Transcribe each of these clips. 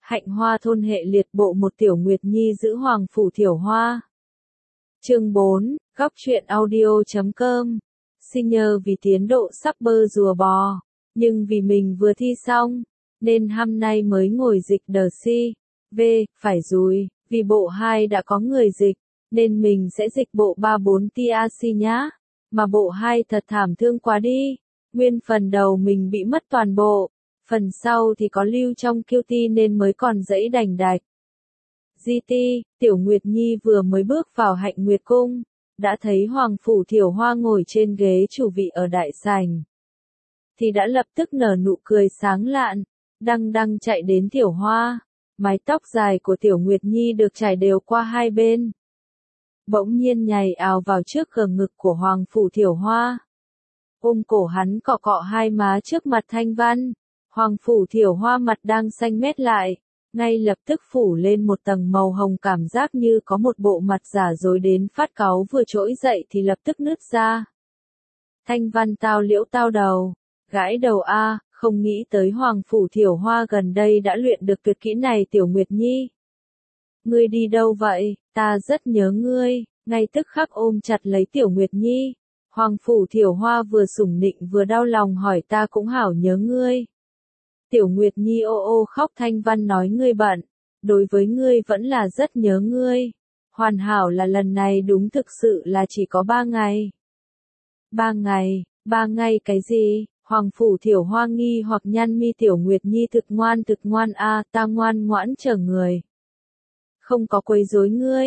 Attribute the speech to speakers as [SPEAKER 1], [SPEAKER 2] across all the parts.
[SPEAKER 1] Hạnh Hoa thôn hệ liệt bộ một Tiểu Nguyệt Nhi giữ Hoàng Phủ Thiểu Hoa. Chương 4, góc truyện audio.com. Xin nhờ vì tiến độ sắp bơ rùa bò, nhưng vì mình vừa thi xong, nên hôm nay mới ngồi dịch đờ si. Phải rồi, vì bộ 2 đã có người dịch, nên mình sẽ dịch bộ 3-4 TAC nhá. Mà bộ 2 thật thảm thương quá đi. Nguyên phần đầu mình bị mất toàn bộ, phần sau thì có lưu trong QT nên mới còn dãy đành đạch. GT, Tiểu Nguyệt Nhi vừa mới bước vào Hạnh Nguyệt Cung, đã thấy Hoàng Phủ Thiểu Hoa ngồi trên ghế chủ vị ở đại sảnh. Thì đã lập tức nở nụ cười sáng lạn, đăng chạy đến Tiểu Hoa. Mái tóc dài của Tiểu Nguyệt Nhi được trải đều qua hai bên. Bỗng nhiên nhảy ào vào trước gờ ngực của Hoàng Phủ Thiểu Hoa. Ôm cổ hắn cọ cọ hai má trước mặt Thanh Văn. Hoàng Phủ Thiểu Hoa mặt đang xanh mét lại, ngay lập tức phủ lên một tầng màu hồng, cảm giác như có một bộ mặt giả dối đến phát cáu vừa trỗi dậy thì lập tức nứt ra. Thanh Văn tao liễu tao đầu, gãi đầu a, không nghĩ tới Hoàng Phủ Thiểu Hoa gần đây đã luyện được tuyệt kỹ này. Tiểu Nguyệt Nhi, ngươi đi đâu vậy, ta rất nhớ ngươi. Ngay tức khắc ôm chặt lấy Tiểu Nguyệt Nhi. Hoàng Phủ Thiểu Hoa vừa sủng nịnh vừa đau lòng hỏi ta cũng hảo nhớ ngươi. Tiểu Nguyệt Nhi ô ô khóc. Thanh Văn nói ngươi bận, đối với ngươi vẫn là rất nhớ ngươi. Hoàn hảo là lần này đúng thực sự là chỉ có 3 ngày. 3 ngày cái gì? Hoàng Phủ Thiểu Hoa nghi hoặc nhăn mi. Tiểu Nguyệt Nhi thực ngoan a, ta ngoan ngoãn chờ người. Không có quấy rối ngươi,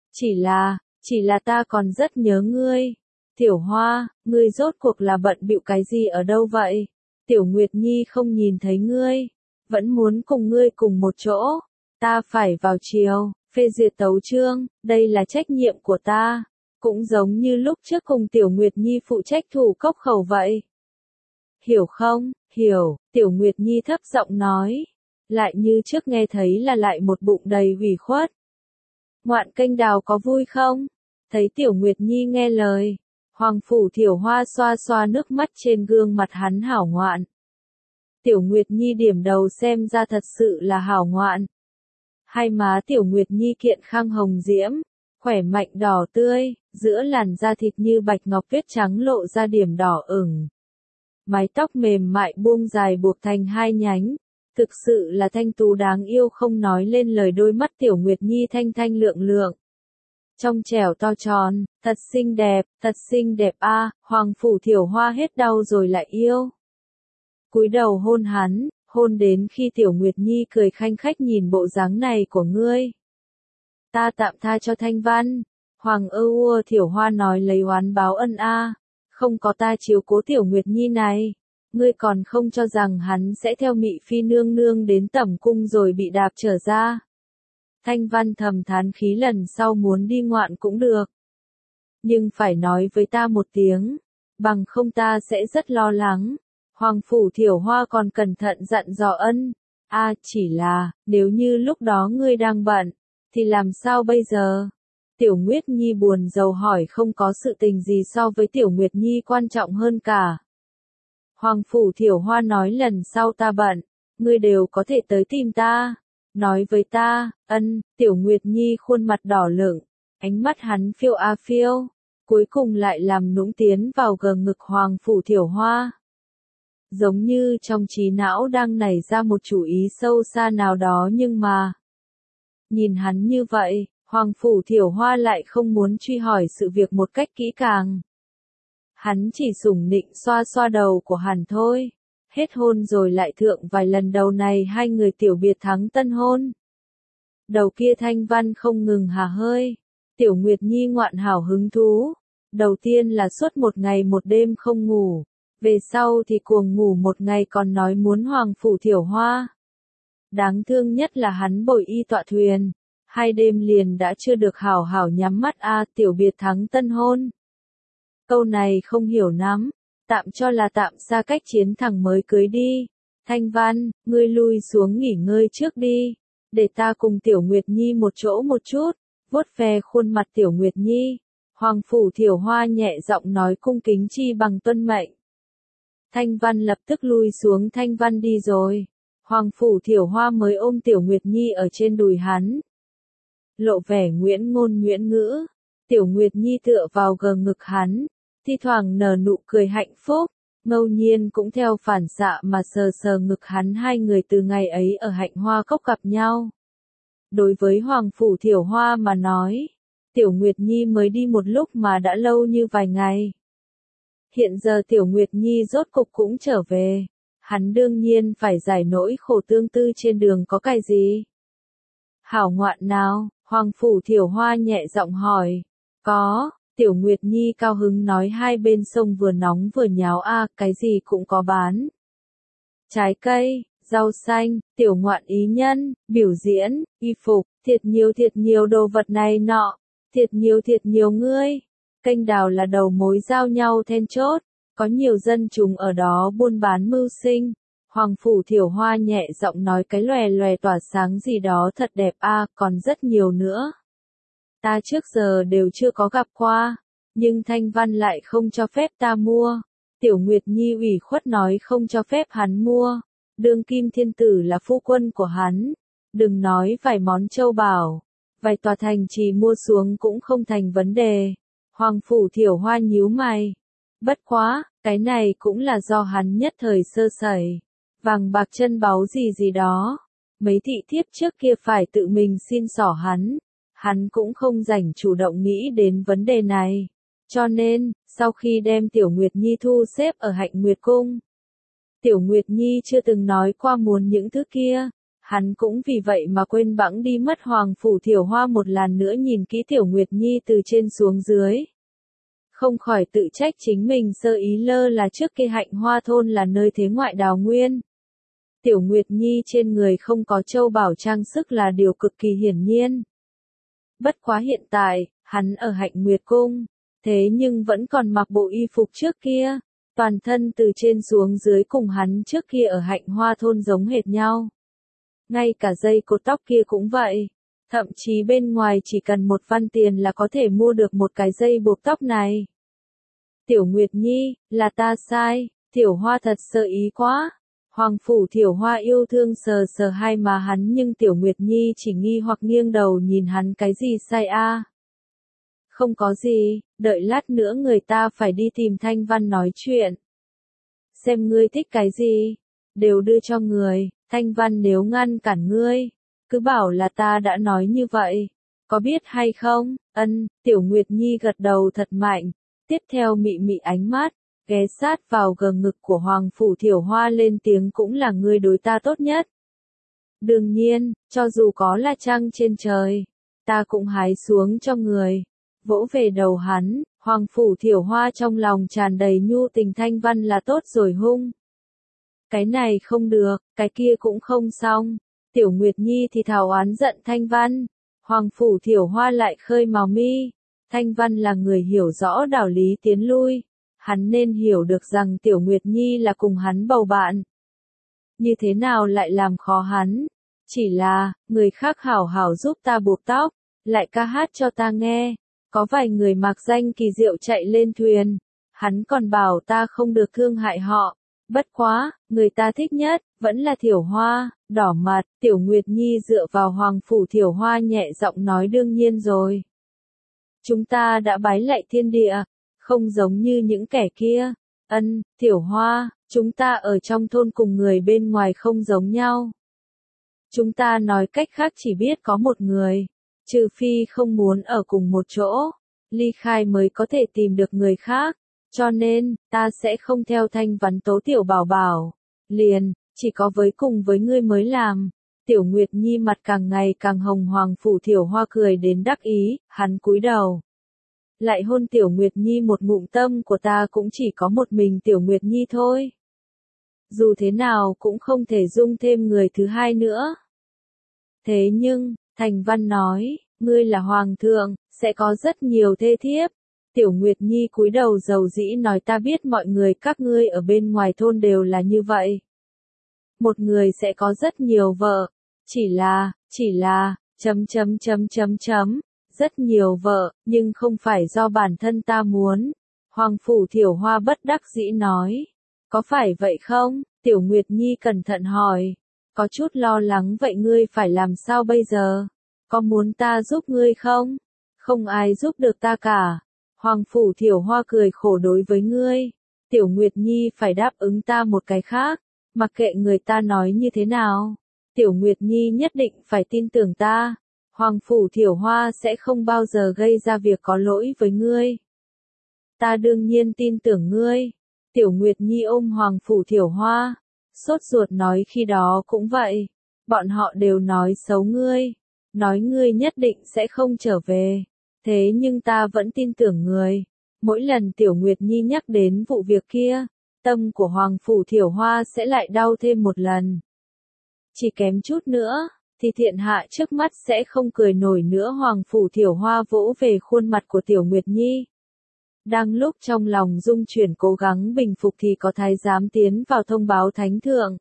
[SPEAKER 1] chỉ là ta còn rất nhớ ngươi. Tiểu Hoa, ngươi rốt cuộc là bận bịu cái gì ở đâu vậy? Tiểu Nguyệt Nhi không nhìn thấy ngươi, vẫn muốn cùng ngươi cùng một chỗ. Ta phải vào chiều, phê duyệt tấu chương, đây là trách nhiệm của ta. Cũng giống như lúc trước cùng Tiểu Nguyệt Nhi phụ trách Thủ Cốc Khẩu vậy. Hiểu không? Hiểu, Tiểu Nguyệt Nhi thấp giọng nói. Lại như trước nghe thấy là lại một bụng đầy ủy khuất. Ngoạn kênh đào có vui không? Thấy Tiểu Nguyệt Nhi nghe lời, Hoàng Phủ Thiểu Hoa xoa xoa nước mắt trên gương mặt hắn hảo ngoạn. Tiểu Nguyệt Nhi điểm đầu xem ra thật sự là hảo ngoạn. Hai má Tiểu Nguyệt Nhi kiện khang hồng diễm, khỏe mạnh đỏ tươi, giữa làn da thịt như bạch ngọc tuyết trắng lộ ra điểm đỏ ửng. Mái tóc mềm mại buông dài buộc thành 2 nhánh, thực sự là thanh tú đáng yêu không nói lên lời. Đôi mắt Tiểu Nguyệt Nhi thanh lượng lượng, trong trẻo to tròn, thật xinh đẹp a. Hoàng Phủ Thiểu Hoa hết đau rồi lại yêu. Cúi đầu hôn hắn, hôn đến khi Tiểu Nguyệt Nhi cười khanh khách nhìn bộ dáng này của ngươi. Ta tạm tha cho Thanh Văn. Hoàng Thiểu Hoa nói lấy oán báo ân a. Không có ta chiếu cố Tiểu Nguyệt Nhi này, ngươi còn không cho rằng hắn sẽ theo Mị Phi nương nương đến Tẩm Cung rồi bị đạp trở ra. Thanh Văn thầm thán khí, lần sau muốn đi ngoạn cũng được, nhưng phải nói với ta một tiếng, bằng không ta sẽ rất lo lắng. Hoàng Phủ Thiểu Hoa còn cẩn thận dặn dò ân. Chỉ là, nếu như lúc đó ngươi đang bận, thì làm sao bây giờ? Tiểu Nguyệt Nhi buồn rầu hỏi. Không có sự tình gì so với Tiểu Nguyệt Nhi quan trọng hơn cả. Hoàng Phủ Thiểu Hoa nói lần sau ta bận, ngươi đều có thể tới tìm ta. Nói với ta, ân. Tiểu Nguyệt Nhi khuôn mặt đỏ lửng, ánh mắt hắn phiêu a phiêu, cuối cùng lại làm nũng tiến vào gờ ngực Hoàng Phủ Thiểu Hoa. Giống như trong trí não đang nảy ra một chủ ý sâu xa nào đó, nhưng mà nhìn hắn như vậy, Hoàng Phủ Thiểu Hoa lại không muốn truy hỏi sự việc một cách kỹ càng. Hắn chỉ sủng nịnh xoa xoa đầu của hắn thôi. Hết hôn rồi lại thượng vài lần, đầu này hai người tiểu biệt thắng tân hôn. Đầu kia Thanh Văn không ngừng hà hơi. Tiểu Nguyệt Nhi ngoạn hảo hứng thú. Đầu tiên là suốt 1 ngày 1 đêm không ngủ. Về sau thì cuồng ngủ 1 ngày còn nói muốn Hoàng Phủ Thiểu Hoa. Đáng thương nhất là hắn bồi y tọa thuyền. 2 đêm liền đã chưa được hảo hảo nhắm mắt tiểu biệt thắng tân hôn. Câu này không hiểu lắm, tạm cho là tạm xa cách chiến thẳng mới cưới đi. Thanh Văn, ngươi lui xuống nghỉ ngơi trước đi, để ta cùng Tiểu Nguyệt Nhi một chỗ một chút. Vuốt ve khuôn mặt Tiểu Nguyệt Nhi, Hoàng Phủ Thiểu Hoa nhẹ giọng nói cung kính chi bằng tuân mệnh. Thanh Văn lập tức lui xuống. Thanh Văn đi rồi, Hoàng Phủ Thiểu Hoa mới ôm Tiểu Nguyệt Nhi ở trên đùi hắn. Lộ vẻ nguyễn ngôn nguyễn ngữ, Tiểu Nguyệt Nhi tựa vào gờ ngực hắn, thi thoảng nở nụ cười hạnh phúc, ngẫu nhiên cũng theo phản xạ mà sờ sờ ngực hắn. Hai người từ ngày ấy ở Hạnh Hoa Cốc gặp nhau. Đối với Hoàng Phủ Thiểu Hoa mà nói, Tiểu Nguyệt Nhi mới đi một lúc mà đã lâu như vài ngày. Hiện giờ Tiểu Nguyệt Nhi rốt cục cũng trở về, hắn đương nhiên phải giải nỗi khổ tương tư trên đường có cái gì. Hảo ngoạn nào, Hoàng Phủ Thiểu Hoa nhẹ giọng hỏi. Có, Tiểu Nguyệt Nhi cao hứng nói, hai bên sông vừa nóng vừa nháo cái gì cũng có bán. Trái cây, rau xanh, tiểu ngoạn ý nhân, biểu diễn, y phục, thiệt nhiều đồ vật này nọ, thiệt nhiều ngươi. Kênh đào là đầu mối giao nhau then chốt, có nhiều dân chúng ở đó buôn bán mưu sinh. Hoàng Phủ Thiểu Hoa nhẹ giọng nói, cái lòe lòe tỏa sáng gì đó thật đẹp còn rất nhiều nữa. Ta trước giờ đều chưa có gặp qua, nhưng Thanh Văn lại không cho phép ta mua. Tiểu Nguyệt Nhi ủy khuất nói không cho phép hắn mua. Đương kim thiên tử là phu quân của hắn. Đừng nói vài món châu bảo, vài tòa thành trì mua xuống cũng không thành vấn đề. Hoàng Phủ Thiểu Hoa nhíu mày. Bất quá, cái này cũng là do hắn nhất thời sơ sẩy. Vàng bạc chân báu gì đó. Mấy thị thiếp trước kia phải tự mình xin xỏ hắn. Hắn cũng không rảnh chủ động nghĩ đến vấn đề này. Cho nên, sau khi đem Tiểu Nguyệt Nhi thu xếp ở Hạnh Nguyệt Cung, Tiểu Nguyệt Nhi chưa từng nói qua muốn những thứ kia. Hắn cũng vì vậy mà quên bẵng đi mất. Hoàng Phủ Thiểu Hoa một lần nữa nhìn kỹ Tiểu Nguyệt Nhi từ trên xuống dưới. Không khỏi tự trách chính mình sơ ý lơ là trước kia Hạnh Hoa thôn là nơi thế ngoại đào nguyên. Tiểu Nguyệt Nhi trên người không có châu bảo trang sức là điều cực kỳ hiển nhiên. Bất quá hiện tại, hắn ở Hạnh Nguyệt Cung, thế nhưng vẫn còn mặc bộ y phục trước kia, toàn thân từ trên xuống dưới cùng hắn trước kia ở Hạnh Hoa thôn giống hệt nhau. Ngay cả dây cột tóc kia cũng vậy, thậm chí bên ngoài chỉ cần một văn tiền là có thể mua được một cái dây buộc tóc này. Tiểu Nguyệt Nhi, là ta sai, Thiểu Hoa thật sơ ý quá. Hoàng Phủ Thiểu Hoa yêu thương sờ sờ hai má hắn, nhưng Tiểu Nguyệt Nhi chỉ nghi hoặc nghiêng đầu nhìn hắn, cái gì sai Không có gì, đợi lát nữa người ta phải đi tìm Thanh Văn nói chuyện. Xem ngươi thích cái gì, đều đưa cho người. Thanh Văn nếu ngăn cản ngươi, cứ bảo là ta đã nói như vậy. Có biết hay không? Tiểu Nguyệt Nhi gật đầu thật mạnh. Tiếp theo mị mị ánh mắt, ghé sát vào gờ ngực của Hoàng Phủ Thiểu Hoa lên tiếng, cũng là ngươi đối ta tốt nhất. Đương nhiên, cho dù có là trăng trên trời, ta cũng hái xuống cho người. Vỗ về đầu hắn, Hoàng Phủ Thiểu Hoa trong lòng tràn đầy nhu tình. Thanh Văn là tốt rồi hung. Cái này không được, cái kia cũng không xong. Tiểu Nguyệt Nhi thì thào oán giận Thanh Văn. Hoàng Phủ Thiểu Hoa lại khơi mào mi. Thanh Văn là người hiểu rõ đạo lý tiến lui. Hắn nên hiểu được rằng Tiểu Nguyệt Nhi là cùng hắn bầu bạn. Như thế nào lại làm khó hắn? Chỉ là, người khác hảo hảo giúp ta buộc tóc, lại ca hát cho ta nghe. Có vài người mạc danh kỳ diệu chạy lên thuyền. Hắn còn bảo ta không được thương hại họ. Bất quá, người ta thích nhất, vẫn là Thiểu Hoa. Đỏ mặt, Tiểu Nguyệt Nhi dựa vào Hoàng Phủ Thiểu Hoa nhẹ giọng nói, đương nhiên rồi. Chúng ta đã bái lạy thiên địa, không giống như những kẻ kia. Thiểu Hoa, chúng ta ở trong thôn cùng người bên ngoài không giống nhau. Chúng ta nói cách khác chỉ biết có một người, trừ phi không muốn ở cùng một chỗ, ly khai mới có thể tìm được người khác. Cho nên, ta sẽ không theo Thanh Văn tố Tiểu Bảo Bảo. Liền, chỉ có cùng với ngươi mới làm. Tiểu Nguyệt Nhi mặt càng ngày càng hồng. Hoàng Phủ Thiểu Hoa cười đến đắc ý, hắn cúi đầu. Lại hôn Tiểu Nguyệt Nhi một ngụm, tâm của ta cũng chỉ có một mình Tiểu Nguyệt Nhi thôi. Dù thế nào cũng không thể dung thêm người thứ hai nữa. Thế nhưng, Thành Văn nói, ngươi là hoàng thượng, sẽ có rất nhiều thê thiếp. Tiểu Nguyệt Nhi cúi đầu dầu dĩ nói, ta biết mọi người các ngươi ở bên ngoài thôn đều là như vậy. Một người sẽ có rất nhiều vợ, chỉ là, rất nhiều vợ, nhưng không phải do bản thân ta muốn. Hoàng Phủ Thiểu Hoa bất đắc dĩ nói, có phải vậy không? Tiểu Nguyệt Nhi cẩn thận hỏi, có chút lo lắng vậy ngươi phải làm sao bây giờ? Có muốn ta giúp ngươi không? Không ai giúp được ta cả. Hoàng Phủ Thiểu Hoa cười khổ đối với ngươi. Tiểu Nguyệt Nhi phải đáp ứng ta một cái khác, mặc kệ người ta nói như thế nào. Tiểu Nguyệt Nhi nhất định phải tin tưởng ta. Hoàng Phủ Thiểu Hoa sẽ không bao giờ gây ra việc có lỗi với ngươi. Ta đương nhiên tin tưởng ngươi. Tiểu Nguyệt Nhi ôm Hoàng Phủ Thiểu Hoa, sốt ruột nói khi đó cũng vậy. Bọn họ đều nói xấu ngươi, nói ngươi nhất định sẽ không trở về. Thế nhưng ta vẫn tin tưởng người. Mỗi lần Tiểu Nguyệt Nhi nhắc đến vụ việc kia, tâm của Hoàng Phủ Thiểu Hoa sẽ lại đau thêm một lần. Chỉ kém chút nữa, thì thiên hạ trước mắt sẽ không cười nổi nữa. Hoàng Phủ Thiểu Hoa vỗ về khuôn mặt của Tiểu Nguyệt Nhi. Đang lúc trong lòng dung chuyển cố gắng bình phục thì có thái giám tiến vào thông báo thánh thượng.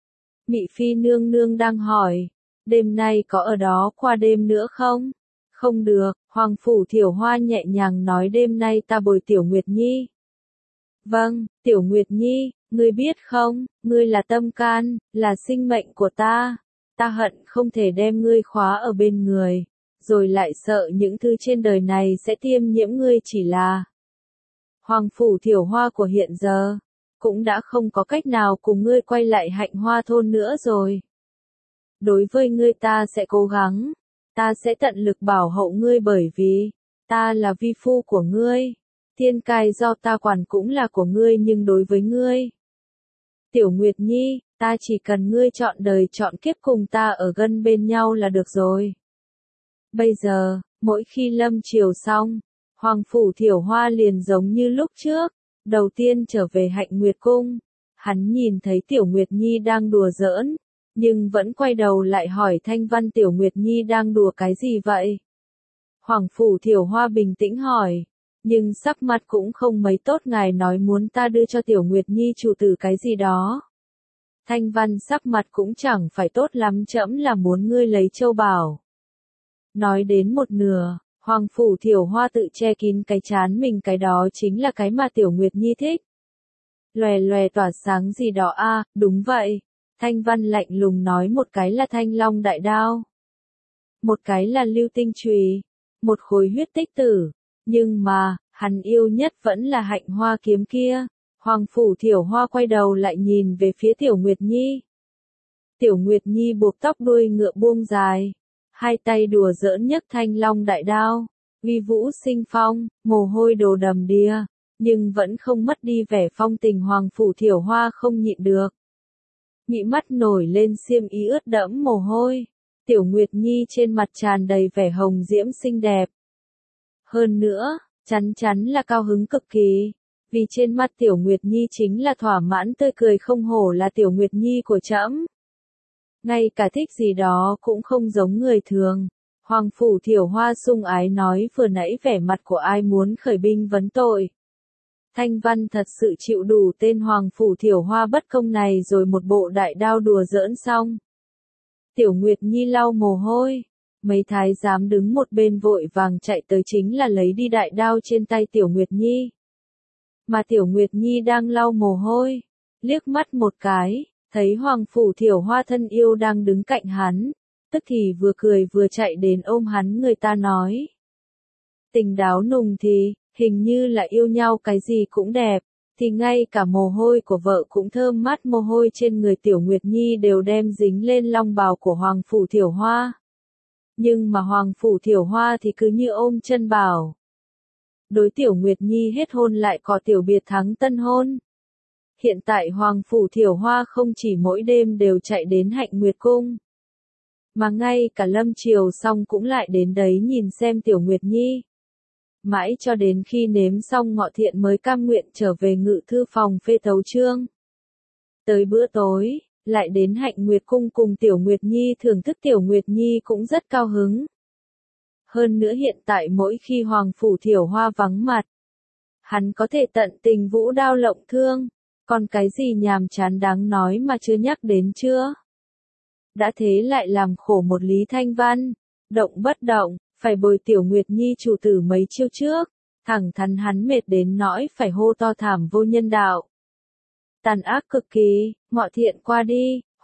[SPEAKER 1] Mị Phi nương nương đang hỏi, đêm nay có ở đó qua đêm nữa không? Không được, Hoàng Phủ Thiểu Hoa nhẹ nhàng nói đêm nay ta bồi Tiểu Nguyệt Nhi. Vâng, Tiểu Nguyệt Nhi, ngươi biết không, ngươi là tâm can, là sinh mệnh của ta. Ta hận không thể đem ngươi khóa ở bên người, rồi lại sợ những thứ trên đời này sẽ tiêm nhiễm ngươi chỉ là. Hoàng Phủ Thiểu Hoa của hiện giờ, cũng đã không có cách nào cùng ngươi quay lại Hạnh Hoa thôn nữa rồi. Đối với ngươi ta sẽ cố gắng, ta sẽ tận lực bảo hộ ngươi bởi vì, ta là vi phu của ngươi. Thiên cai do ta quản cũng là của ngươi nhưng đối với ngươi. Tiểu Nguyệt Nhi, ta chỉ cần ngươi chọn đời chọn kiếp cùng ta ở gần bên nhau là được rồi. Bây giờ, mỗi khi lâm chiều xong, Hoàng Phủ Thiểu Hoa liền giống như lúc trước, đầu tiên trở về Hạnh Nguyệt Cung. Hắn nhìn thấy Tiểu Nguyệt Nhi đang đùa giỡn, nhưng vẫn quay đầu lại hỏi Thanh Văn Tiểu Nguyệt Nhi đang đùa cái gì vậy? Hoàng Phủ Thiểu Hoa bình tĩnh hỏi, nhưng sắc mặt cũng không mấy tốt, ngài nói muốn ta đưa cho Tiểu Nguyệt Nhi chủ tử cái gì đó. Thanh Văn sắc mặt cũng chẳng phải tốt lắm, trẫm là muốn ngươi lấy châu bảo. Nói đến một nửa, Hoàng Phủ Thiểu Hoa tự che kín cái trán mình, cái đó chính là cái mà Tiểu Nguyệt Nhi thích. Lòe lòe tỏa sáng gì đó a, đúng vậy. Thanh Văn lạnh lùng nói, một cái là Thanh Long đại đao, một cái là Lưu Tinh chùy, một khối huyết tích tử, nhưng mà, hắn yêu nhất vẫn là Hạnh Hoa kiếm kia. Hoàng Phủ Thiểu Hoa quay đầu lại nhìn về phía Tiểu Nguyệt Nhi. Tiểu Nguyệt Nhi buộc tóc đuôi ngựa buông dài, hai tay đùa giỡn nhấc Thanh Long đại đao, uy vũ sinh phong, mồ hôi đổ đầm đìa, nhưng vẫn không mất đi vẻ phong tình. Hoàng Phủ Thiểu Hoa không nhịn được, nhị mắt nổi lên xiêm y ướt đẫm mồ hôi. Tiểu Nguyệt Nhi trên mặt tràn đầy vẻ hồng diễm xinh đẹp. Hơn nữa, chắn chắn là cao hứng cực kỳ, vì trên mặt Tiểu Nguyệt Nhi chính là thỏa mãn tươi cười, không hổ là Tiểu Nguyệt Nhi của trẫm. Ngay cả thích gì đó cũng không giống người thường. Hoàng Phủ Thiểu Hoa sung ái nói, vừa nãy vẻ mặt của ai muốn khởi binh vấn tội. Thanh Văn thật sự chịu đủ tên Hoàng Phủ Thiểu Hoa bất công này rồi, một bộ đại đao đùa giỡn xong. Tiểu Nguyệt Nhi lau mồ hôi, mấy thái giám đứng một bên vội vàng chạy tới chính là lấy đi đại đao trên tay Tiểu Nguyệt Nhi. Mà Tiểu Nguyệt Nhi đang lau mồ hôi, liếc mắt một cái, thấy Hoàng Phủ Thiểu Hoa thân yêu đang đứng cạnh hắn, tức thì vừa cười vừa chạy đến ôm hắn. Người ta nói, tình đáo nùng thì, hình như là yêu nhau cái gì cũng đẹp, thì ngay cả mồ hôi của vợ cũng thơm mát. Mồ hôi trên người Tiểu Nguyệt Nhi đều đem dính lên long bào của Hoàng Phủ Thiểu Hoa. Nhưng mà Hoàng Phủ Thiểu Hoa thì cứ như ôm chân bảo. Đối Tiểu Nguyệt Nhi hết hôn lại có tiểu biệt thắng tân hôn. Hiện tại Hoàng Phủ Thiểu Hoa không chỉ mỗi đêm đều chạy đến Hạnh Nguyệt Cung, mà ngay cả lâm chiều xong cũng lại đến đấy nhìn xem Tiểu Nguyệt Nhi. Mãi cho đến khi nếm xong ngọ thiện mới cam nguyện trở về ngự thư phòng phê thấu chương. Tới bữa tối, lại đến Hạnh Nguyệt Cung cùng Tiểu Nguyệt Nhi thưởng thức. Tiểu Nguyệt Nhi cũng rất cao hứng. Hơn nữa hiện tại mỗi khi Hoàng Phủ Thiểu Hoa vắng mặt, hắn có thể tận tình vũ đao lộng thương, còn cái gì nhàm chán đáng nói mà chưa nhắc đến chưa? Đã thế lại làm khổ một Lý Thanh Văn, động bất động, phải bồi Tiểu Nguyệt Nhi chủ tử mấy chiêu trước, thẳng thắn hắn mệt đến nỗi phải hô to thảm vô nhân đạo. Tàn ác cực kỳ, ngọ thiện qua đi,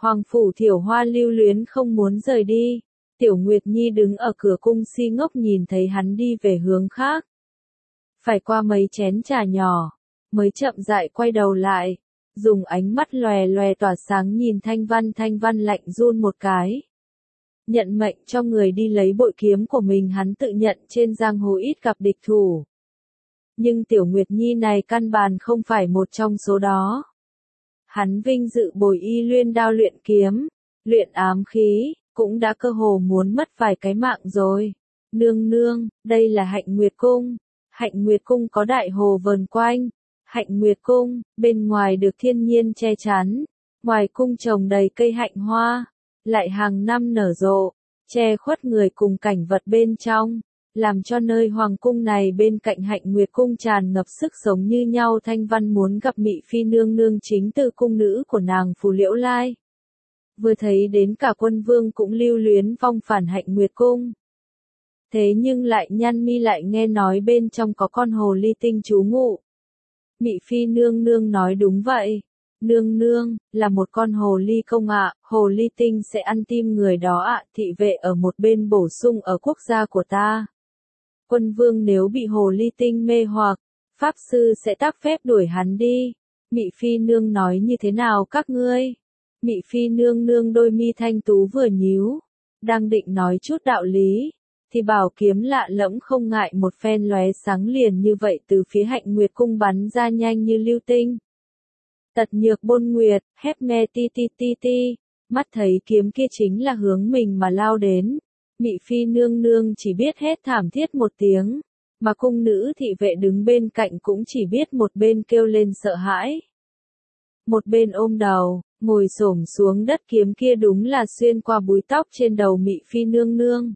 [SPEAKER 1] Hoàng phủ Thiểu Hoa lưu luyến không muốn rời đi. Tiểu Nguyệt Nhi đứng ở cửa cung si ngốc nhìn thấy hắn đi về hướng khác. Phải qua mấy chén trà nhỏ, mới chậm rãi quay đầu lại, dùng ánh mắt lòe lòe tỏa sáng nhìn Thanh Văn lạnh run một cái. Nhận mệnh cho người đi lấy bội kiếm của mình, hắn tự nhận trên giang hồ ít gặp địch thủ. Nhưng Tiểu Nguyệt Nhi này căn bản không phải một trong số đó. Hắn vinh dự bồi y luyện đao luyện kiếm, luyện ám khí, cũng đã cơ hồ muốn mất vài cái mạng rồi. Nương nương, đây là Hạnh Nguyệt Cung. Hạnh Nguyệt Cung có đại hồ vờn quanh. Hạnh Nguyệt Cung, bên ngoài được thiên nhiên che chắn. Ngoài cung trồng đầy cây hạnh hoa, lại hàng năm nở rộ, che khuất người cùng cảnh vật bên trong, làm cho nơi hoàng cung này bên cạnh Hạnh Nguyệt Cung tràn ngập sức sống như nhau. Thanh Văn muốn gặp Mị Phi nương nương chính từ cung nữ của nàng Phù Liễu Lai. Vừa thấy đến cả quân vương cũng lưu luyến vong phản Hạnh Nguyệt Cung. Thế nhưng lại nhăn mi lại nghe nói bên trong có con hồ ly tinh trú ngụ. Mị Phi nương nương nói đúng vậy. Nương nương, là một con hồ ly công ạ, hồ ly tinh sẽ ăn tim người đó ạ. Thị vệ ở một bên bổ sung ở quốc gia của ta. Quân vương nếu bị hồ ly tinh mê hoặc, pháp sư sẽ tác phép đuổi hắn đi. Mị Phi nương nói như thế nào các ngươi? Mị Phi nương nương đôi mi thanh tú vừa nhíu, đang định nói chút đạo lý, thì bảo kiếm lạ lẫm không ngại một phen lóe sáng liền như vậy từ phía Hạnh Nguyệt Cung bắn ra nhanh như lưu tinh. Tật nhược bôn nguyệt, hép me ti ti ti ti, mắt thấy kiếm kia chính là hướng mình mà lao đến. Mị Phi nương nương chỉ biết hét thảm thiết một tiếng, mà cung nữ thị vệ đứng bên cạnh cũng chỉ biết một bên kêu lên sợ hãi. Một bên ôm đầu, ngồi xổm xuống đất, kiếm kia đúng là xuyên qua búi tóc trên đầu Mị Phi nương nương.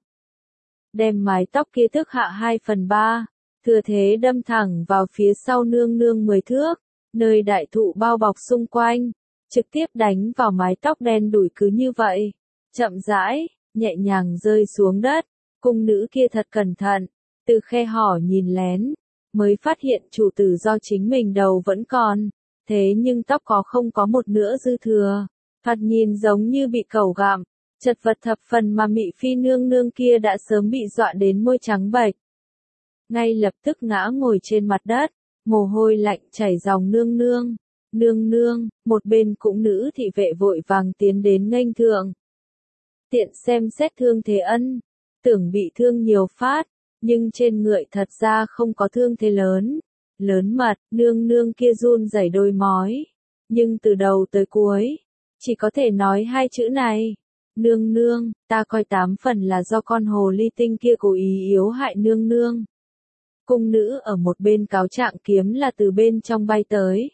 [SPEAKER 1] Đem mái tóc kia tức hạ 2/3, thừa thế đâm thẳng vào phía sau nương nương 10 thước, nơi đại thụ bao bọc xung quanh, trực tiếp đánh vào mái tóc đen đủi cứ như vậy, chậm rãi, nhẹ nhàng rơi xuống đất. Cung nữ kia thật cẩn thận, từ khe hở nhìn lén, mới phát hiện chủ tử do chính mình đầu vẫn còn, thế nhưng tóc không có một nửa dư thừa, thoạt nhìn giống như bị cẩu gặm, chật vật thập phần mà Mị Phi nương nương kia đã sớm bị dọa đến môi trắng bệch. Ngay lập tức ngã ngồi trên mặt đất, mồ hôi lạnh chảy ròng. Nương nương, một bên cũng nữ thị vệ vội vàng tiến đến nghênh thượng. Tiện xem xét thương thế ân, tưởng bị thương nhiều phát, nhưng trên người thật ra không có thương thế lớn. Lớn mật, nương nương kia run rẩy đôi mói, nhưng từ đầu tới cuối, chỉ có thể nói hai chữ này. Nương nương, ta coi 8 phần là do con hồ ly tinh kia cố ý yếu hại nương nương. Cung nữ ở một bên cáo trạng kiếm là từ bên trong bay tới.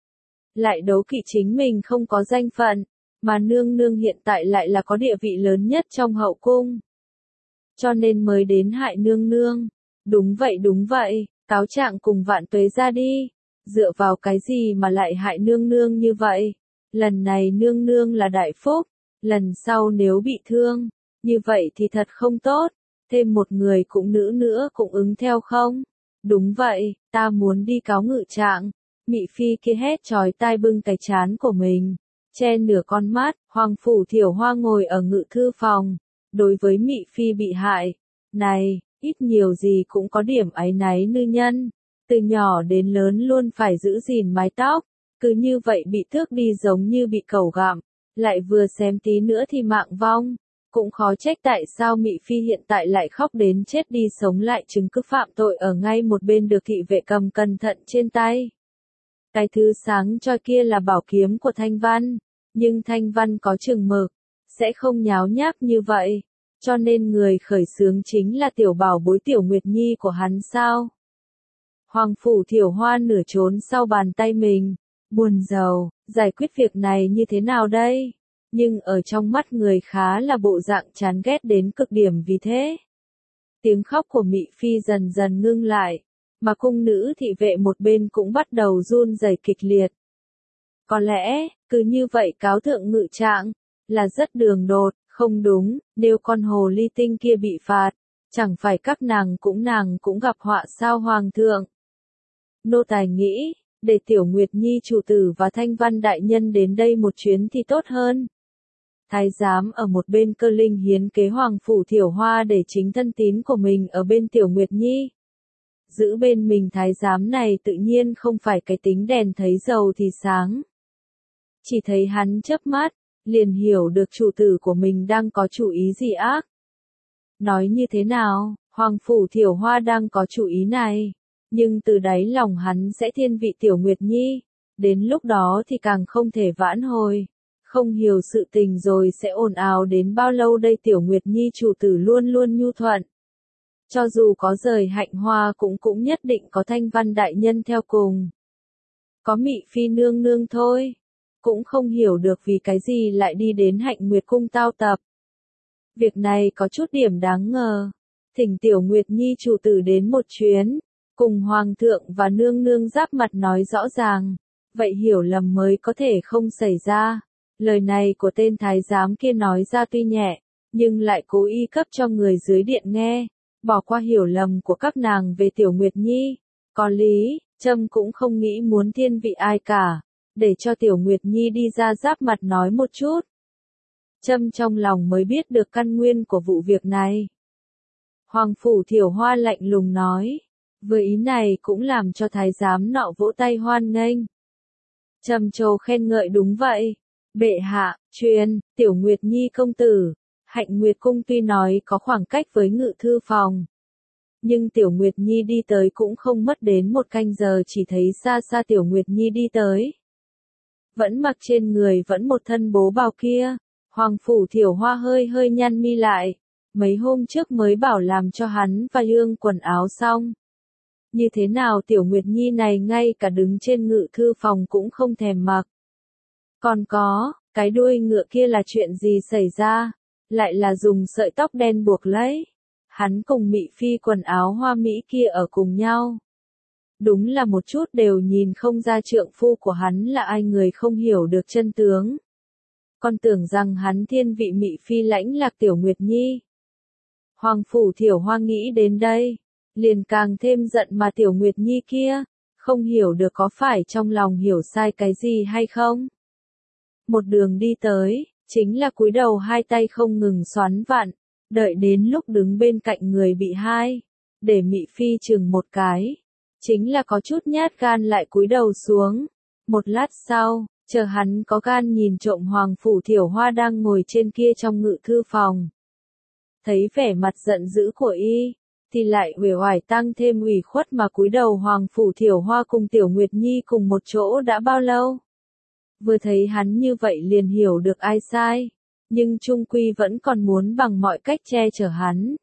[SPEAKER 1] Lại đấu kỵ chính mình không có danh phận, mà nương nương hiện tại lại là có địa vị lớn nhất trong hậu cung. Cho nên mới đến hại nương nương. Đúng vậy, cáo trạng cùng Vạn Tuế ra đi. Dựa vào cái gì mà lại hại nương nương như vậy? Lần này nương nương là đại phúc, lần sau nếu bị thương, như vậy thì thật không tốt. Thêm một người cũng nữ nữa cũng ứng theo không? Đúng vậy, ta muốn đi cáo ngự trạng. Mị Phi kia hét chói tai bưng cái trán của mình, che nửa con mắt. Hoàng phủ Thiểu Hoa ngồi ở ngự thư phòng, đối với Mị Phi bị hại, này, ít nhiều gì cũng có điểm áy náy nữ nhân, từ nhỏ đến lớn luôn phải giữ gìn mái tóc, cứ như vậy bị tước đi giống như bị cẩu gặm, lại vừa xém tí nữa thì mạng vong. Cũng khó trách tại sao Mị Phi hiện tại lại khóc đến chết đi sống lại, chứng cứ phạm tội ở ngay một bên được thị vệ cầm cẩn thận trên tay. Cái thứ sáng cho kia là bảo kiếm của Thanh Văn, nhưng Thanh Văn có chừng mực, sẽ không nháo nhác như vậy, cho nên người khởi xướng chính là tiểu bảo bối Tiểu Nguyệt Nhi của hắn sao. Hoàng phủ Thiểu Hoa nửa trốn sau bàn tay mình, buồn rầu, giải quyết việc này như thế nào đây? Nhưng ở trong mắt người khá là bộ dạng chán ghét đến cực điểm. Vì thế, tiếng khóc của Mị Phi dần dần ngưng lại, mà cung nữ thị vệ một bên cũng bắt đầu run rẩy kịch liệt. Có lẽ, cứ như vậy cáo thượng ngự trạng, là rất đường đột, không đúng, nếu con hồ ly tinh kia bị phạt, chẳng phải các nàng cũng gặp họa sao hoàng thượng? Nô tài nghĩ, để Tiểu Nguyệt Nhi chủ tử và Thanh Văn đại nhân đến đây một chuyến thì tốt hơn. Thái giám ở một bên cơ linh hiến kế Hoàng Phủ Thiểu Hoa để chính thân tín của mình ở bên Tiểu Nguyệt Nhi. Giữ bên mình thái giám này tự nhiên không phải cái tính đèn thấy dầu thì sáng. Chỉ thấy hắn chớp mắt, liền hiểu được chủ tử của mình đang có chủ ý gì ác. Nói như thế nào, Hoàng Phủ Thiểu Hoa đang có chủ ý này, nhưng từ đáy lòng hắn sẽ thiên vị Tiểu Nguyệt Nhi, đến lúc đó thì càng không thể vãn hồi. Không hiểu sự tình rồi sẽ ồn ào đến bao lâu đây. Tiểu Nguyệt Nhi chủ tử luôn luôn nhu thuận. Cho dù có rời Hạnh Hoa cũng nhất định có Thanh Văn đại nhân theo cùng. Có Mị Phi nương nương thôi. Cũng không hiểu được vì cái gì lại đi đến Hạnh Nguyệt cung tao tập. Việc này có chút điểm đáng ngờ. Thỉnh Tiểu Nguyệt Nhi chủ tử đến một chuyến, cùng Hoàng thượng và nương nương giáp mặt nói rõ ràng. Vậy hiểu lầm mới có thể không xảy ra. Lời này của tên thái giám kia nói ra tuy nhẹ, nhưng lại cố ý cấp cho người dưới điện nghe, bỏ qua hiểu lầm của các nàng về Tiểu Nguyệt Nhi. Có lý, trẫm cũng không nghĩ muốn thiên vị ai cả, để cho Tiểu Nguyệt Nhi đi ra giáp mặt nói một chút. Trẫm trong lòng mới biết được căn nguyên của vụ việc này. Hoàng Phủ Thiểu Hoa lạnh lùng nói, với ý này cũng làm cho thái giám nọ vỗ tay hoan nghênh. Trầm trồ khen ngợi đúng vậy. Bệ hạ, truyền, Tiểu Nguyệt Nhi công tử, Hạnh Nguyệt cung tuy nói có khoảng cách với ngự thư phòng. Nhưng Tiểu Nguyệt Nhi đi tới cũng không mất đến một canh giờ, chỉ thấy xa xa Tiểu Nguyệt Nhi đi tới. Vẫn mặc trên người vẫn một thân bố bào kia, Hoàng Phủ Thiểu Hoa hơi hơi nhăn mi lại, mấy hôm trước mới bảo làm cho hắn và Lương quần áo xong. Như thế nào Tiểu Nguyệt Nhi này ngay cả đứng trên ngự thư phòng cũng không thèm mặc. Còn có, cái đuôi ngựa kia là chuyện gì xảy ra? Lại là dùng sợi tóc đen buộc lấy. Hắn cùng Mị Phi quần áo hoa mỹ kia ở cùng nhau. Đúng là một chút đều nhìn không ra trượng phu của hắn là ai, người không hiểu được chân tướng. Còn tưởng rằng hắn thiên vị Mị Phi lãnh lạc Tiểu Nguyệt Nhi. Hoàng Phủ Thiểu Hoa nghĩ đến đây, liền càng thêm giận mà Tiểu Nguyệt Nhi kia, không hiểu được có phải trong lòng hiểu sai cái gì hay không. Một đường đi tới, chính là cúi đầu hai tay không ngừng xoắn vặn, đợi đến lúc đứng bên cạnh người bị hai, để Mị Phi chừng một cái, chính là có chút nhát gan lại cúi đầu xuống. Một lát sau, chờ hắn có gan nhìn trộm Hoàng Phủ Thiểu Hoa đang ngồi trên kia trong ngự thư phòng. Thấy vẻ mặt giận dữ của y, thì lại uể oải tăng thêm ủy khuất mà cúi đầu. Hoàng Phủ Thiểu Hoa cùng Tiểu Nguyệt Nhi cùng một chỗ đã bao lâu? Vừa thấy hắn như vậy liền hiểu được ai sai, nhưng chung quy vẫn còn muốn bằng mọi cách che chở hắn.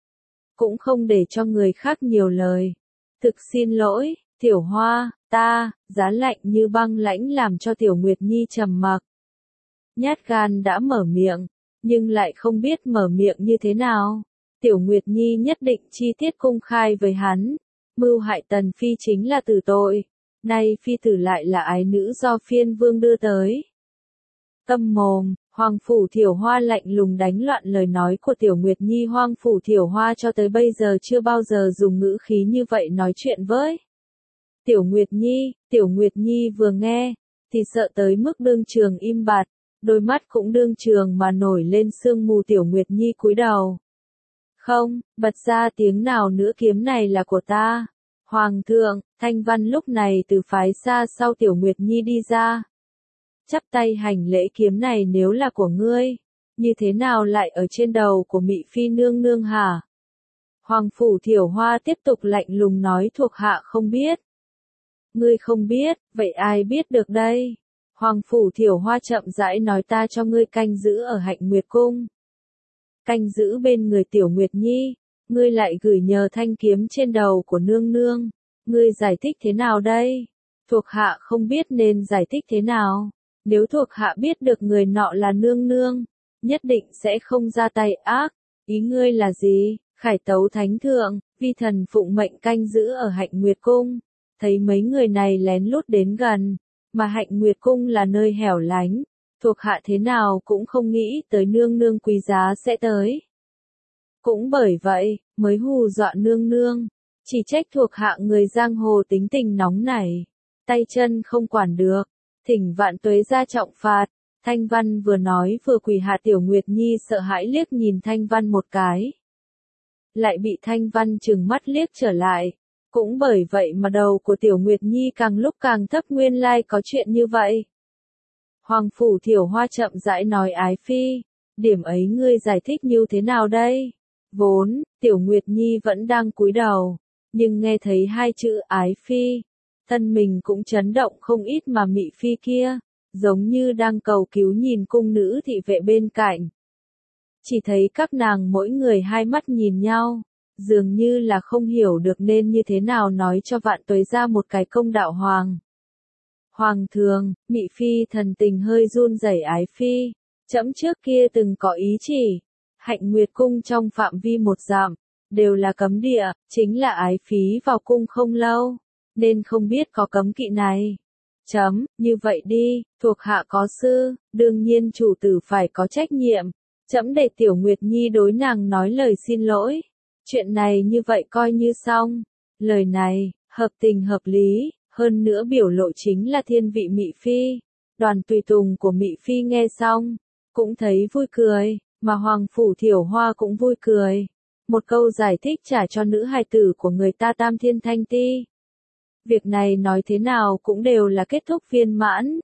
[SPEAKER 1] Cũng không để cho người khác nhiều lời. Thực xin lỗi, Tiểu Hoa, ta, giá lạnh như băng lãnh làm cho Tiểu Nguyệt Nhi trầm mặc. Nhát gan đã mở miệng, nhưng lại không biết mở miệng như thế nào. Tiểu Nguyệt Nhi nhất định chi tiết công khai với hắn. Mưu hại Tần Phi chính là tử tội. Nay Phi tử lại là ái nữ do phiên vương đưa tới. Câm mồm, Hoàng Phủ Thiểu Hoa lạnh lùng đánh loạn lời nói của Tiểu Nguyệt Nhi. Hoàng Phủ Thiểu Hoa cho tới bây giờ chưa bao giờ dùng ngữ khí như vậy nói chuyện với Tiểu Nguyệt Nhi vừa nghe, thì sợ tới mức đương trường im bặt, đôi mắt cũng đương trường mà nổi lên sương mù. Tiểu Nguyệt Nhi cúi đầu. Không, bật ra tiếng nào nữa, kiếm này là của ta. Hoàng thượng, Thanh Văn lúc này từ phái xa sau Tiểu Nguyệt Nhi đi ra. Chắp tay hành lễ, kiếm này nếu là của ngươi, như thế nào lại ở trên đầu của Mị Phi nương nương hả? Hoàng Phủ Thiểu Hoa tiếp tục lạnh lùng nói, thuộc hạ không biết. Ngươi không biết, vậy ai biết được đây? Hoàng Phủ Thiểu Hoa chậm rãi nói, ta cho ngươi canh giữ ở Hạnh Nguyệt cung. Canh giữ bên người Tiểu Nguyệt Nhi, ngươi lại gửi nhờ thanh kiếm trên đầu của nương nương. Ngươi giải thích thế nào đây? Thuộc hạ không biết nên giải thích thế nào. Nếu thuộc hạ biết được người nọ là nương nương, nhất định sẽ không ra tay ác. Ý ngươi là gì? Khải tấu thánh thượng, vi thần phụng mệnh canh giữ ở Hạnh Nguyệt cung. Thấy mấy người này lén lút đến gần, mà Hạnh Nguyệt cung là nơi hẻo lánh, thuộc hạ thế nào cũng không nghĩ tới nương nương quý giá sẽ tới. Cũng bởi vậy, mới hù dọa nương nương. Chỉ trách thuộc hạ người giang hồ tính tình nóng nảy, tay chân không quản được. Thỉnh vạn tuế ra trọng phạt. Thanh Văn vừa nói vừa quỳ hạ. Tiểu Nguyệt Nhi sợ hãi liếc nhìn Thanh Văn một cái. Lại bị Thanh Văn trừng mắt liếc trở lại. Cũng bởi vậy mà đầu của Tiểu Nguyệt Nhi càng lúc càng thấp, nguyên lai có chuyện như vậy. Hoàng Phủ Thiểu Hoa chậm rãi nói, Ái Phi, điểm ấy ngươi giải thích như thế nào đây? Vốn, Tiểu Nguyệt Nhi vẫn đang cúi đầu, nhưng nghe thấy hai chữ Ái Phi, thân mình cũng chấn động không ít, mà Mị Phi kia, giống như đang cầu cứu nhìn cung nữ thị vệ bên cạnh. Chỉ thấy các nàng mỗi người hai mắt nhìn nhau, dường như là không hiểu được nên như thế nào nói cho Vạn Tuế ra một cái công đạo. Hoàng thượng, Mị Phi thần tình hơi run rẩy, Ái Phi, trẫm trước kia từng có ý chỉ, Hạnh Nguyệt cung trong phạm vi 1 dặm, đều là cấm địa, chính là Ái Phi vào cung không lâu, nên không biết có cấm kỵ này. Như vậy đi, thuộc hạ có sư, đương nhiên chủ tử phải có trách nhiệm. Trẫm để Tiểu Nguyệt Nhi đối nàng nói lời xin lỗi. Chuyện này như vậy coi như xong. Lời này, hợp tình hợp lý, hơn nữa biểu lộ chính là thiên vị Mị Phi. Đoàn tùy tùng của Mị Phi nghe xong, cũng thấy vui cười, mà Hoàng Phủ Thiểu Hoa cũng vui cười. Một câu giải thích trả cho nữ hài tử của người ta Tam Thiên Thanh Ti. Việc này nói thế nào cũng đều là kết thúc viên mãn.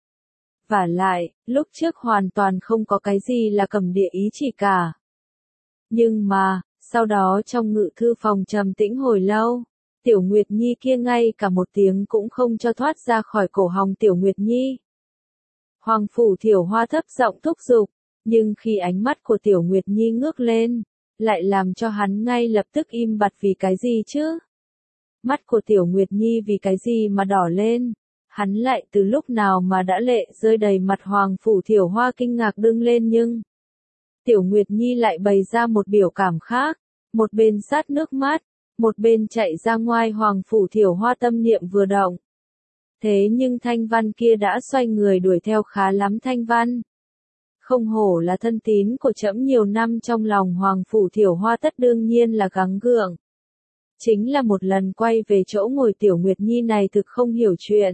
[SPEAKER 1] Vả lại, lúc trước hoàn toàn không có cái gì là cầm địa ý chỉ cả. Nhưng mà, sau đó trong ngự thư phòng trầm tĩnh hồi lâu, Tiểu Nguyệt Nhi kia ngay cả một tiếng cũng không cho thoát ra khỏi cổ họng Tiểu Nguyệt Nhi. Hoàng Phủ Thiểu Hoa thấp giọng thúc giục, nhưng khi ánh mắt của Tiểu Nguyệt Nhi ngước lên, lại làm cho hắn ngay lập tức im bặt. Vì cái gì chứ? Mắt của Tiểu Nguyệt Nhi vì cái gì mà đỏ lên? Hắn lại từ lúc nào mà đã lệ rơi đầy mặt? Hoàng Phủ Thiểu Hoa kinh ngạc đương lên, nhưng Tiểu Nguyệt Nhi lại bày ra một biểu cảm khác, một bên sát nước mắt, một bên chạy ra ngoài. Hoàng Phủ Thiểu Hoa tâm niệm vừa động. Thế nhưng Thanh Văn kia đã xoay người đuổi theo. Khá lắm Thanh Văn. Không hổ là thân tín của trẫm nhiều năm, trong lòng Hoàng Phủ Thiểu Hoa tất đương nhiên là gắng gượng. Chính là một lần quay về chỗ ngồi Tiểu Nguyệt Nhi này thực không hiểu chuyện.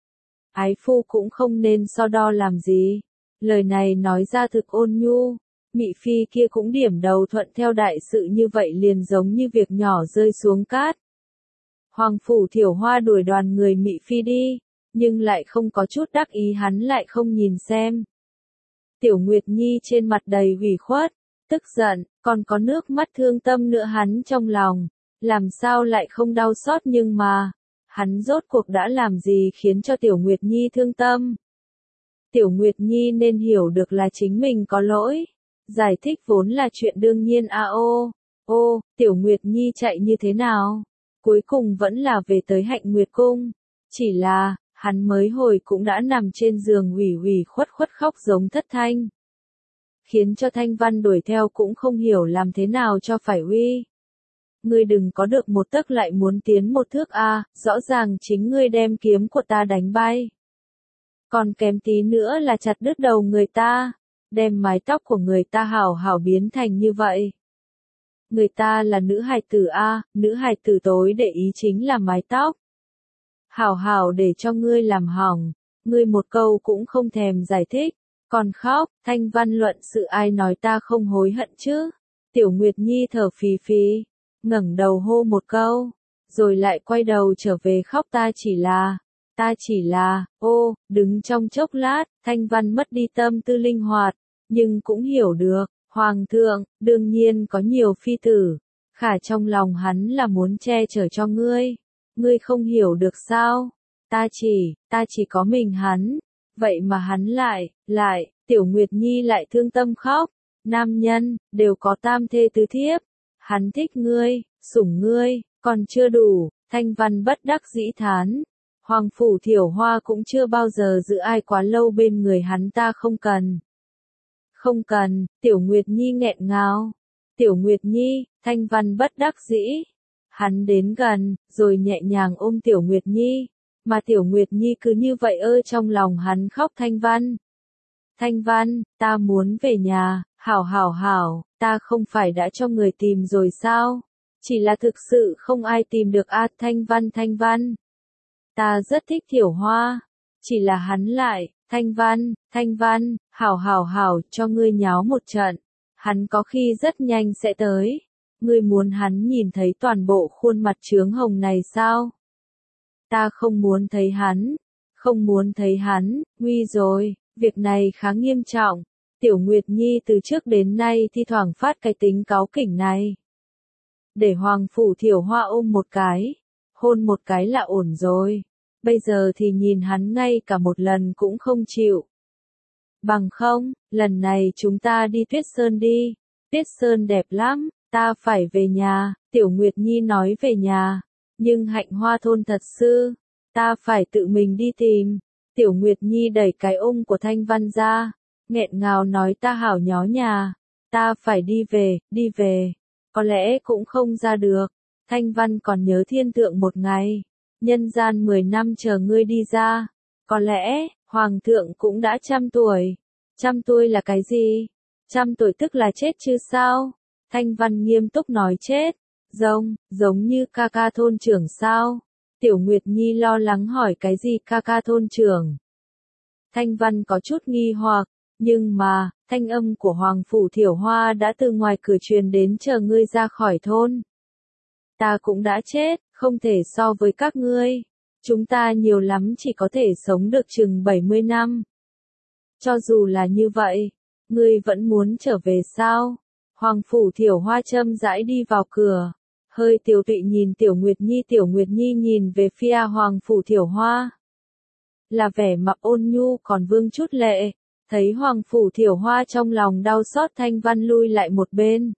[SPEAKER 1] Ái phu cũng không nên so đo làm gì. Lời này nói ra thực ôn nhu. Mị Phi kia cũng điểm đầu thuận theo, đại sự như vậy liền giống như việc nhỏ rơi xuống cát. Hoàng Phủ Thiểu Hoa đuổi đoàn người Mị Phi đi, nhưng lại không có chút đắc ý. Hắn lại không nhìn xem. Tiểu Nguyệt Nhi trên mặt đầy ủy khuất, tức giận, còn có nước mắt thương tâm nữa. Hắn trong lòng, làm sao lại không đau xót? Nhưng mà, hắn rốt cuộc đã làm gì khiến cho Tiểu Nguyệt Nhi thương tâm? Tiểu Nguyệt Nhi nên hiểu được là chính mình có lỗi. Giải thích vốn là chuyện đương nhiên. Tiểu Nguyệt Nhi chạy như thế nào? Cuối cùng vẫn là về tới Hạnh Nguyệt cung. Chỉ là, hắn mới hồi cũng đã nằm trên giường ủy khuất khóc giống thất thanh. Khiến cho Thanh Văn đuổi theo cũng không hiểu làm thế nào cho phải. Uy, ngươi đừng có được một tấc lại muốn tiến một thước a, rõ ràng chính ngươi đem kiếm của ta đánh bay. Còn kém tí nữa là chặt đứt đầu người ta, đem mái tóc của người ta hảo hảo biến thành như vậy. Người ta là nữ hài tử a, nữ hài tử tối để ý chính là mái tóc. Hảo hảo để cho ngươi làm hỏng, ngươi một câu cũng không thèm giải thích, còn khóc. Thanh Văn luận sự ai nói ta không hối hận chứ? Tiểu Nguyệt Nhi thở phì phì, ngẩng đầu hô một câu, rồi lại quay đầu trở về khóc. Ta chỉ là, đứng trong chốc lát, Thanh Văn mất đi tâm tư linh hoạt, nhưng cũng hiểu được, Hoàng thượng, đương nhiên có nhiều phi tử, khả trong lòng hắn là muốn che chở cho ngươi ngươi không hiểu được sao? Ta chỉ có mình hắn, vậy mà hắn lại, Tiểu Nguyệt Nhi lại thương tâm khóc, nam nhân, đều có tam thê tứ thiếp, hắn thích ngươi, sủng ngươi, còn chưa đủ. Thanh Văn bất đắc dĩ thán. Hoàng Phủ Thiểu Hoa cũng chưa bao giờ giữ ai quá lâu bên người hắn. Ta không cần. Không cần, Tiểu Nguyệt Nhi nghẹn ngào. Tiểu Nguyệt Nhi, Thanh Văn bất đắc dĩ. Hắn đến gần, rồi nhẹ nhàng ôm Tiểu Nguyệt Nhi. Mà Tiểu Nguyệt Nhi cứ như vậy trong lòng hắn khóc. Thanh Văn, ta muốn về nhà, hảo, ta không phải đã cho người tìm rồi sao? Chỉ là thực sự không ai tìm được Thanh Văn. Ta rất thích Thiểu Hoa, chỉ là hắn lại Thanh Văn, hảo, cho ngươi nháo một trận. Hắn có khi rất nhanh sẽ tới. Ngươi muốn hắn nhìn thấy toàn bộ khuôn mặt chướng hồng này sao? Ta không muốn thấy hắn, nguy rồi, việc này khá nghiêm trọng. Tiểu Nguyệt Nhi từ trước đến nay thi thoảng phát cái tính cáu kỉnh này. Để Hoàng Phủ Thiểu Hoa ôm một cái, hôn một cái là ổn rồi. Bây giờ thì nhìn hắn ngay cả một lần cũng không chịu. Bằng không, lần này chúng ta đi Tuyết Sơn đi. Tuyết Sơn đẹp lắm, ta phải về nhà. Tiểu Nguyệt Nhi nói về nhà. Nhưng Hạnh Hoa thôn thật sự, ta phải tự mình đi tìm. Tiểu Nguyệt Nhi đẩy cái ôm của Thanh Văn ra, nghẹn ngào nói ta hảo nhó nhà. Ta phải đi về. Có lẽ cũng không ra được. Thanh Văn còn nhớ thiên tượng một ngày. Nhân gian 10 năm chờ ngươi đi ra. Có lẽ, Hoàng thượng cũng đã 100 tuổi. 100 tuổi là cái gì? 100 tuổi tức là chết chứ sao? Thanh Văn nghiêm túc nói chết. Giống như ca ca thôn trưởng sao? Tiểu Nguyệt Nhi lo lắng hỏi cái gì ca ca thôn trưởng? Thanh Văn có chút nghi hoặc, nhưng mà, thanh âm của Hoàng Phủ Thiểu Hoa đã từ ngoài cửa truyền đến chờ ngươi ra khỏi thôn. Ta cũng đã chết, không thể so với các ngươi. Chúng ta nhiều lắm chỉ có thể sống được chừng 70 năm. Cho dù là như vậy, ngươi vẫn muốn trở về sao? Hoàng Phủ Thiểu Hoa châm rãi đi vào cửa, hơi tiều tụy nhìn Tiểu Nguyệt Nhi nhìn về phía Hoàng Phủ Thiểu Hoa. Là vẻ mặt ôn nhu còn vương chút lệ, thấy Hoàng Phủ Thiểu Hoa trong lòng đau xót Thanh Văn lui lại một bên.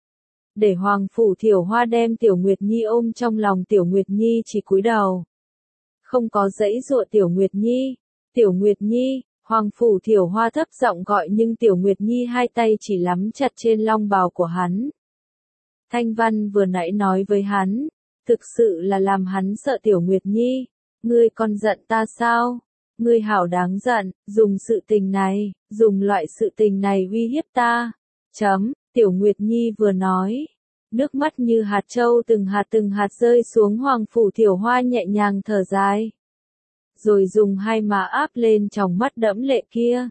[SPEAKER 1] Để Hoàng Phủ Thiểu Hoa đem Tiểu Nguyệt Nhi ôm trong lòng Tiểu Nguyệt Nhi chỉ cúi đầu. Không có giãy giụa Tiểu Nguyệt Nhi, Hoàng Phủ Thiểu Hoa thấp giọng gọi nhưng Tiểu Nguyệt Nhi hai tay chỉ nắm chặt trên long bào của hắn. Thanh Văn vừa nãy nói với hắn, thực sự là làm hắn sợ Tiểu Nguyệt Nhi. Ngươi còn giận ta sao? Ngươi hảo đáng giận, dùng loại sự tình này uy hiếp ta. Tiểu Nguyệt Nhi vừa nói, nước mắt như hạt châu từng hạt rơi xuống. Hoàng Phủ Thiểu Hoa nhẹ nhàng thở dài, rồi dùng hai má áp lên tròng mắt đẫm lệ kia.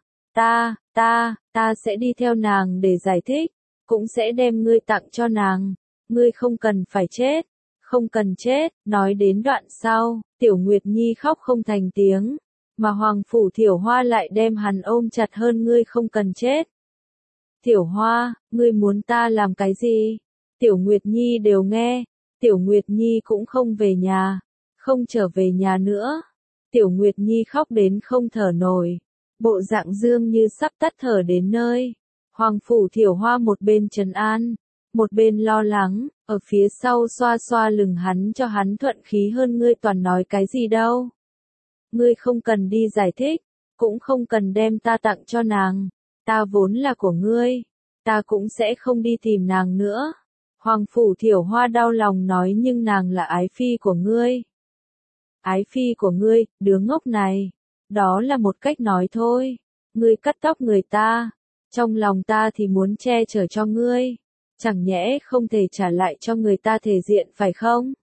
[SPEAKER 1] Ta sẽ đi theo nàng để giải thích, cũng sẽ đem ngươi tặng cho nàng. Ngươi không cần phải chết, không cần chết. Nói đến đoạn sau, Tiểu Nguyệt Nhi khóc không thành tiếng, mà Hoàng Phủ Thiểu Hoa lại đem hắn ôm chặt hơn. Ngươi không cần chết. Thiểu Hoa, ngươi muốn ta làm cái gì? Tiểu Nguyệt Nhi đều nghe. Tiểu Nguyệt Nhi cũng không về nhà, không trở về nhà nữa. Tiểu Nguyệt Nhi khóc đến không thở nổi, bộ dạng dương như sắp tắt thở đến nơi. Hoàng Phủ Thiểu Hoa một bên trấn an, một bên lo lắng, ở phía sau xoa xoa lưng hắn cho hắn thuận khí hơn. Ngươi toàn nói cái gì đâu? Ngươi không cần đi giải thích, cũng không cần đem ta tặng cho nàng. Ta vốn là của ngươi, ta cũng sẽ không đi tìm nàng nữa. Hoàng Phủ Thiểu Hoa đau lòng nói nhưng nàng là ái phi của ngươi. Ái phi của ngươi, đứa ngốc này. Đó là một cách nói thôi. Ngươi cắt tóc người ta, trong lòng ta thì muốn che chở cho ngươi. Chẳng nhẽ không thể trả lại cho người ta thể diện phải không?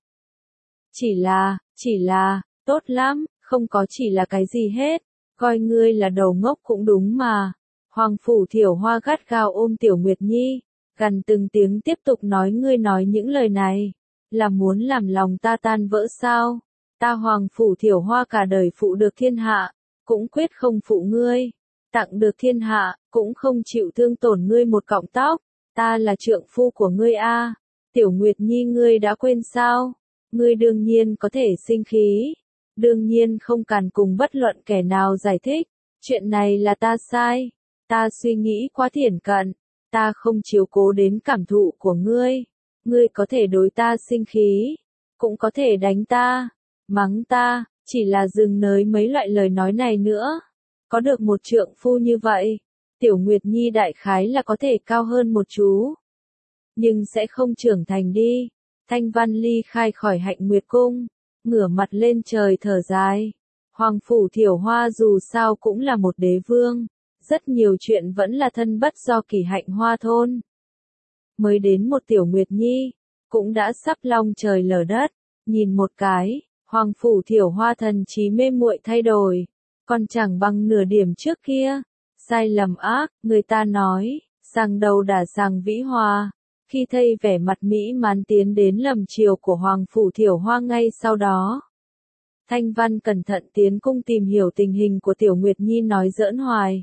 [SPEAKER 1] Chỉ là, tốt lắm, không có chỉ là cái gì hết. Coi ngươi là đầu ngốc cũng đúng mà. Hoàng Phủ Thiểu Hoa gắt gao ôm Tiểu Nguyệt Nhi, gần từng tiếng tiếp tục nói ngươi nói những lời này, là muốn làm lòng ta tan vỡ sao? Ta Hoàng Phủ Thiểu Hoa cả đời phụ được thiên hạ, cũng quyết không phụ ngươi. Tặng được thiên hạ, cũng không chịu thương tổn ngươi một cọng tóc. Ta là trượng phu của ngươi a. Tiểu Nguyệt Nhi ngươi đã quên sao? Ngươi đương nhiên có thể sinh khí. Đương nhiên không cần cùng bất luận kẻ nào giải thích. Chuyện này là ta sai. Ta suy nghĩ quá thiển cận. Ta không chiếu cố đến cảm thụ của ngươi. Ngươi có thể đối ta sinh khí, cũng có thể đánh ta, mắng ta, chỉ là dừng nới mấy loại lời nói này nữa. Có được một trượng phu như vậy, Tiểu Nguyệt Nhi đại khái là có thể cao hơn một chú. Nhưng sẽ không trưởng thành đi. Thanh Văn ly khai khỏi Hạnh Nguyệt Cung, ngửa mặt lên trời thở dài. Hoàng Phủ Thiểu Hoa dù sao cũng là một đế vương. Rất nhiều chuyện vẫn là thân bất do kỳ Hạnh Hoa thôn. Mới đến một Tiểu Nguyệt Nhi, cũng đã sắp long trời lở đất. Nhìn một cái, Hoàng Phủ Thiểu Hoa thần trí mê muội thay đổi. còn chẳng bằng nửa điểm trước kia. Sai lầm ác, người ta nói, sang đầu đả sang vĩ hòa. Khi thây vẻ mặt mỹ mãn tiến đến lầm triều của Hoàng Phủ Thiểu Hoa ngay sau đó. Thanh Văn cẩn thận tiến cung tìm hiểu tình hình của Tiểu Nguyệt Nhi nói giỡn hoài.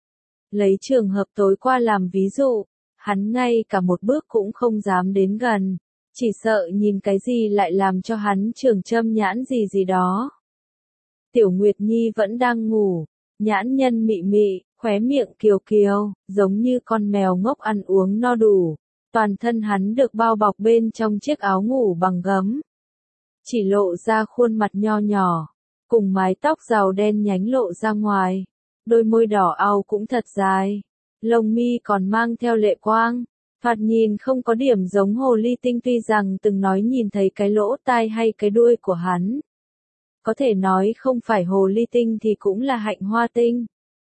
[SPEAKER 1] Lấy trường hợp tối qua làm ví dụ, hắn ngay cả một bước cũng không dám đến gần, chỉ sợ nhìn cái gì lại làm cho hắn trường châm nhãn gì gì đó. Tiểu Nguyệt Nhi vẫn đang ngủ, nhãn nhân mị mị, khóe miệng kiều kiều, giống như con mèo ngốc ăn uống no đủ. Toàn thân hắn được bao bọc bên trong chiếc áo ngủ bằng gấm. Chỉ lộ ra khuôn mặt nho nhỏ, cùng mái tóc rào đen nhánh lộ ra ngoài. Đôi môi đỏ au cũng thật dài, lông mi còn mang theo lệ quang. Thoạt nhìn không có điểm giống hồ ly tinh, tuy rằng từng nói nhìn thấy cái lỗ tai hay cái đuôi của hắn. Có thể nói không phải hồ ly tinh thì cũng là hạnh hoa tinh.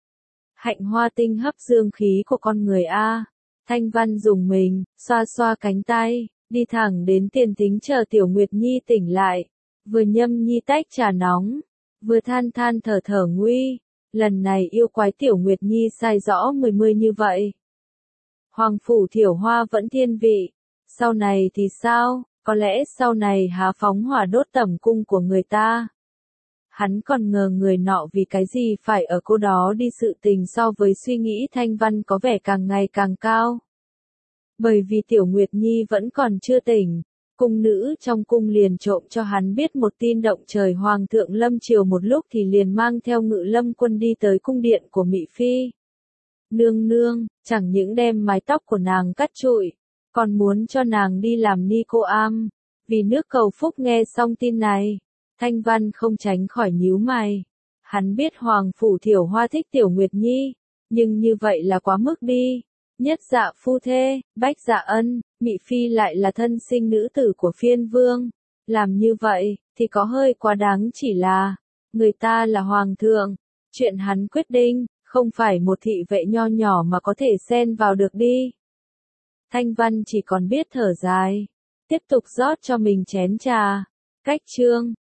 [SPEAKER 1] Hạnh hoa tinh hấp dương khí của con người a. Thanh Văn dùng mình, xoa xoa cánh tay, đi thẳng đến tiền thính chờ Tiểu Nguyệt Nhi tỉnh lại. Vừa nhâm nhi tách trà nóng, vừa than than thở thở nguy. Lần này yêu quái Tiểu Nguyệt Nhi sai rõ mười như vậy. Hoàng Phủ Thiểu Hoa vẫn thiên vị. Sau này thì sao? Có lẽ sau này há phóng hỏa đốt tẩm cung của người ta. Hắn còn ngờ người nọ vì cái gì phải ở cô đó đi, sự tình so với suy nghĩ Thanh Văn có vẻ càng ngày càng cao. Bởi vì Tiểu Nguyệt Nhi vẫn còn chưa tỉnh, cung nữ trong cung liền trộm cho hắn biết một tin động trời. Hoàng thượng lâm triều một lúc thì liền mang theo Ngự Lâm quân đi tới cung điện của Mị Phi. Nương nương, chẳng những đem mái tóc của nàng cắt trụi, còn muốn cho nàng đi làm ni cô am. Vì nước cầu phúc nghe xong tin này, Thanh Văn không tránh khỏi nhíu mày. Hắn biết Hoàng Phủ Thiểu Hoa thích Tiểu Nguyệt Nhi, nhưng như vậy là quá mức đi. Nhất dạ phu thê, bách dạ ân, Mị Phi lại là thân sinh nữ tử của phiên vương. Làm như vậy, thì có hơi quá đáng, chỉ là, người ta là hoàng thượng. Chuyện hắn quyết định, không phải một thị vệ nho nhỏ mà có thể xen vào được đi. Thanh Văn chỉ còn biết thở dài, tiếp tục rót cho mình chén trà. Cách chương